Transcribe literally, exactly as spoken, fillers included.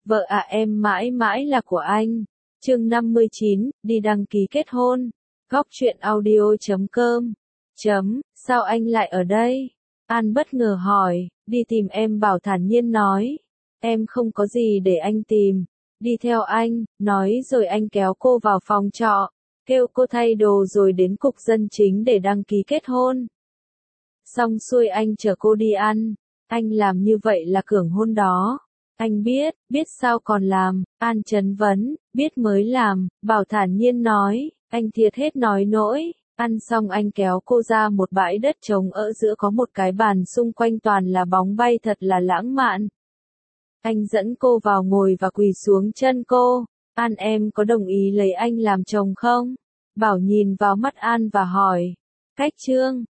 Vợ à em mãi mãi là của anh. Chương năm mươi chín, đi đăng ký kết hôn. Góc truyện audio chấm com. Chấm, sao anh lại ở đây? An bất ngờ hỏi, đi tìm em Bảo thản nhiên nói. Em không có gì để anh tìm. Đi theo anh, nói rồi anh kéo cô vào phòng trọ, kêu cô thay đồ rồi đến cục dân chính để đăng ký kết hôn. Xong xuôi anh chở cô đi ăn. Anh làm như vậy là cưỡng hôn đó. Anh biết, biết sao còn làm. An chấn vấn, biết mới làm. Bảo thản nhiên nói, anh thiệt hết nói nỗi. Ăn xong anh kéo cô ra một bãi đất trống ở giữa có một cái bàn xung quanh toàn là bóng bay thật là lãng mạn. Anh dẫn cô vào ngồi và quỳ xuống chân cô. An em có đồng ý lấy anh làm chồng không? Bảo nhìn vào mắt An và hỏi. Cách trương,